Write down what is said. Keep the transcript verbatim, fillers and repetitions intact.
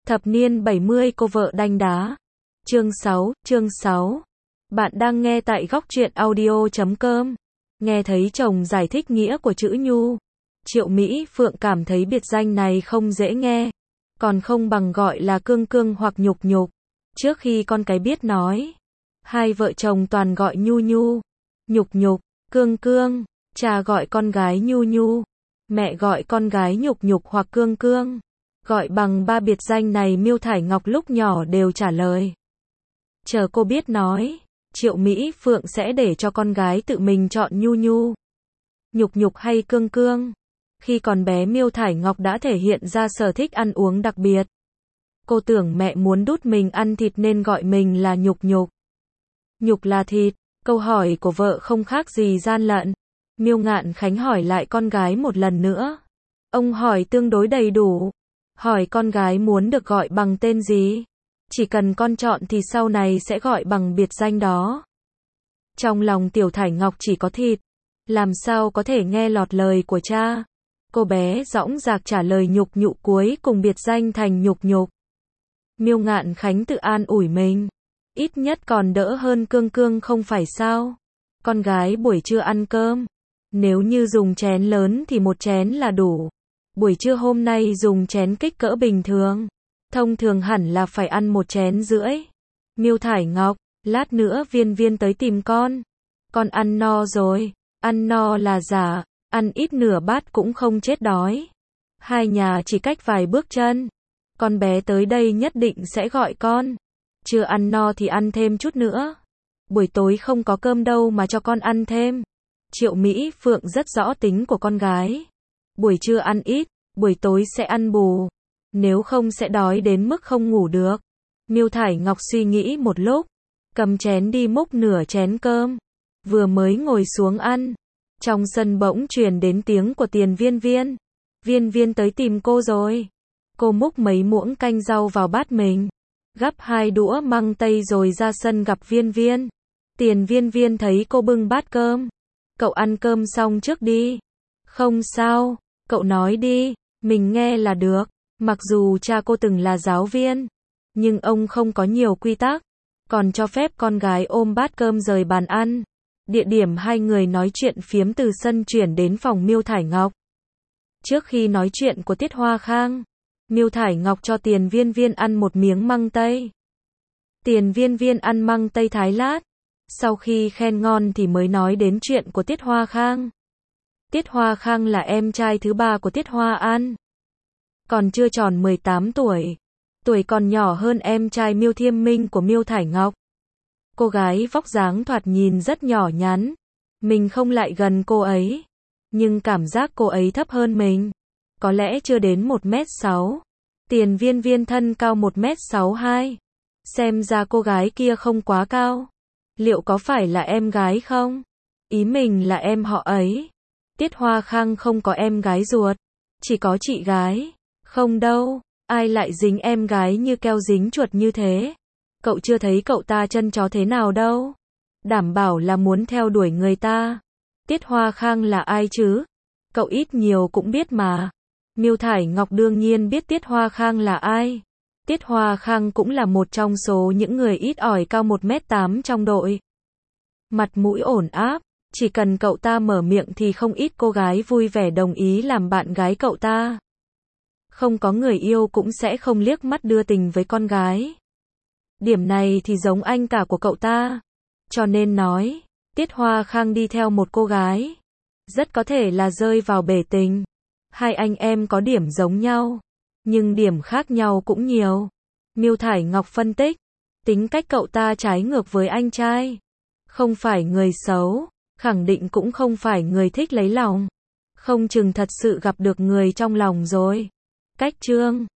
Thập niên bảy mươi cô vợ đanh đá. Chương sáu, chương sáu. Bạn đang nghe tại góc truyện audio chấm com. Nghe thấy chồng giải thích nghĩa của chữ nhu. Triệu Mỹ Phượng cảm thấy biệt danh này không dễ nghe. Còn không bằng gọi là cương cương hoặc nhục nhục. Trước khi con cái biết nói, hai vợ chồng toàn gọi nhu nhu, nhục nhục, cương cương. Cha gọi con gái nhu nhu, mẹ gọi con gái nhục nhục hoặc cương cương. Gọi bằng ba biệt danh này Miêu Thải Ngọc lúc nhỏ đều trả lời. Chờ cô biết nói, Triệu Mỹ Phượng sẽ để cho con gái tự mình chọn nhu nhu, nhục nhục hay cương cương. Khi còn bé Miêu Thải Ngọc đã thể hiện ra sở thích ăn uống đặc biệt. Cô tưởng mẹ muốn đút mình ăn thịt nên gọi mình là nhục nhục. Nhục là thịt, câu hỏi của vợ không khác gì gian lận. Miêu Ngạn Khánh hỏi lại con gái một lần nữa. Ông hỏi tương đối đầy đủ. Hỏi con gái muốn được gọi bằng tên gì? Chỉ cần con chọn thì sau này sẽ gọi bằng biệt danh đó. Trong lòng Tiểu Thải Ngọc chỉ có thịt. Làm sao có thể nghe lọt lời của cha? Cô bé dõng dạc trả lời nhục nhụ cuối cùng biệt danh thành nhục nhục. Miêu Ngạn Khánh tự an ủi mình. Ít nhất còn đỡ hơn cương cương không phải sao? Con gái buổi trưa ăn cơm. Nếu như dùng chén lớn thì một chén là đủ. Buổi trưa hôm nay dùng chén kích cỡ bình thường. Thông thường hẳn là phải ăn một chén rưỡi. Miêu Thải Ngọc, lát nữa Viên Viên tới tìm con. Con ăn no rồi. Ăn no là giả, ăn ít nửa bát cũng không chết đói. Hai nhà chỉ cách vài bước chân. Con bé tới đây nhất định sẽ gọi con. Chưa ăn no thì ăn thêm chút nữa. Buổi tối không có cơm đâu mà cho con ăn thêm. Triệu Mỹ Phượng rất rõ tính của con gái. Buổi trưa ăn ít, buổi tối sẽ ăn bù. Nếu không sẽ đói đến mức không ngủ được. Miêu Thải Ngọc suy nghĩ một lúc. Cầm chén đi múc nửa chén cơm. Vừa mới ngồi xuống ăn. Trong sân bỗng truyền đến tiếng của Tiền Viên Viên. Viên Viên tới tìm cô rồi. Cô múc mấy muỗng canh rau vào bát mình. Gắp hai đũa măng tây rồi ra sân gặp Viên Viên. Tiền Viên Viên thấy cô bưng bát cơm. Cậu ăn cơm xong trước đi. Không sao, cậu nói đi, mình nghe là được. Mặc dù cha cô từng là giáo viên, nhưng ông không có nhiều quy tắc, còn cho phép con gái ôm bát cơm rời bàn ăn. Địa điểm hai người nói chuyện phiếm từ sân chuyển đến phòng Miêu Thải Ngọc. Trước khi nói chuyện của Tiết Hoa Khang, Miêu Thải Ngọc cho Tiền Viên Viên ăn một miếng măng tây. Tiền Viên Viên ăn măng tây thái lát. Sau khi khen ngon thì mới nói đến chuyện của Tiết Hoa Khang. Tiết Hoa Khang là em trai thứ ba của Tiết Hoa An. Còn chưa tròn mười tám tuổi. Tuổi còn nhỏ hơn em trai Miêu Thiêm Minh của Miêu Thải Ngọc. Cô gái vóc dáng thoạt nhìn rất nhỏ nhắn. Mình không lại gần cô ấy. Nhưng cảm giác cô ấy thấp hơn mình. Có lẽ chưa đến một mét sáu. Tiền Viên Viên thân cao một mét sáu hai. Xem ra cô gái kia không quá cao. Liệu có phải là em gái không? Ý mình là em họ ấy. Tiết Hoa Khang không có em gái ruột. Chỉ có chị gái. Không đâu. Ai lại dính em gái như keo dính chuột như thế? Cậu chưa thấy cậu ta chân chó thế nào đâu. Đảm bảo là muốn theo đuổi người ta. Tiết Hoa Khang là ai chứ? Cậu ít nhiều cũng biết mà. Miêu Thải Ngọc đương nhiên biết Tiết Hoa Khang là ai. Tiết Hoa Khang cũng là một trong số những người ít ỏi cao một mét tám trong đội. Mặt mũi ổn áp, chỉ cần cậu ta mở miệng thì không ít cô gái vui vẻ đồng ý làm bạn gái cậu ta. Không có người yêu cũng sẽ không liếc mắt đưa tình với con gái. Điểm này thì giống anh cả của cậu ta. Cho nên nói, Tiết Hoa Khang đi theo một cô gái. Rất có thể là rơi vào bể tình. Hai anh em có điểm giống nhau. Nhưng điểm khác nhau cũng nhiều. Miêu Thải Ngọc phân tích. Tính cách cậu ta trái ngược với anh trai. Không phải người xấu. Khẳng định cũng không phải người thích lấy lòng. Không chừng thật sự gặp được người trong lòng rồi. Cách chương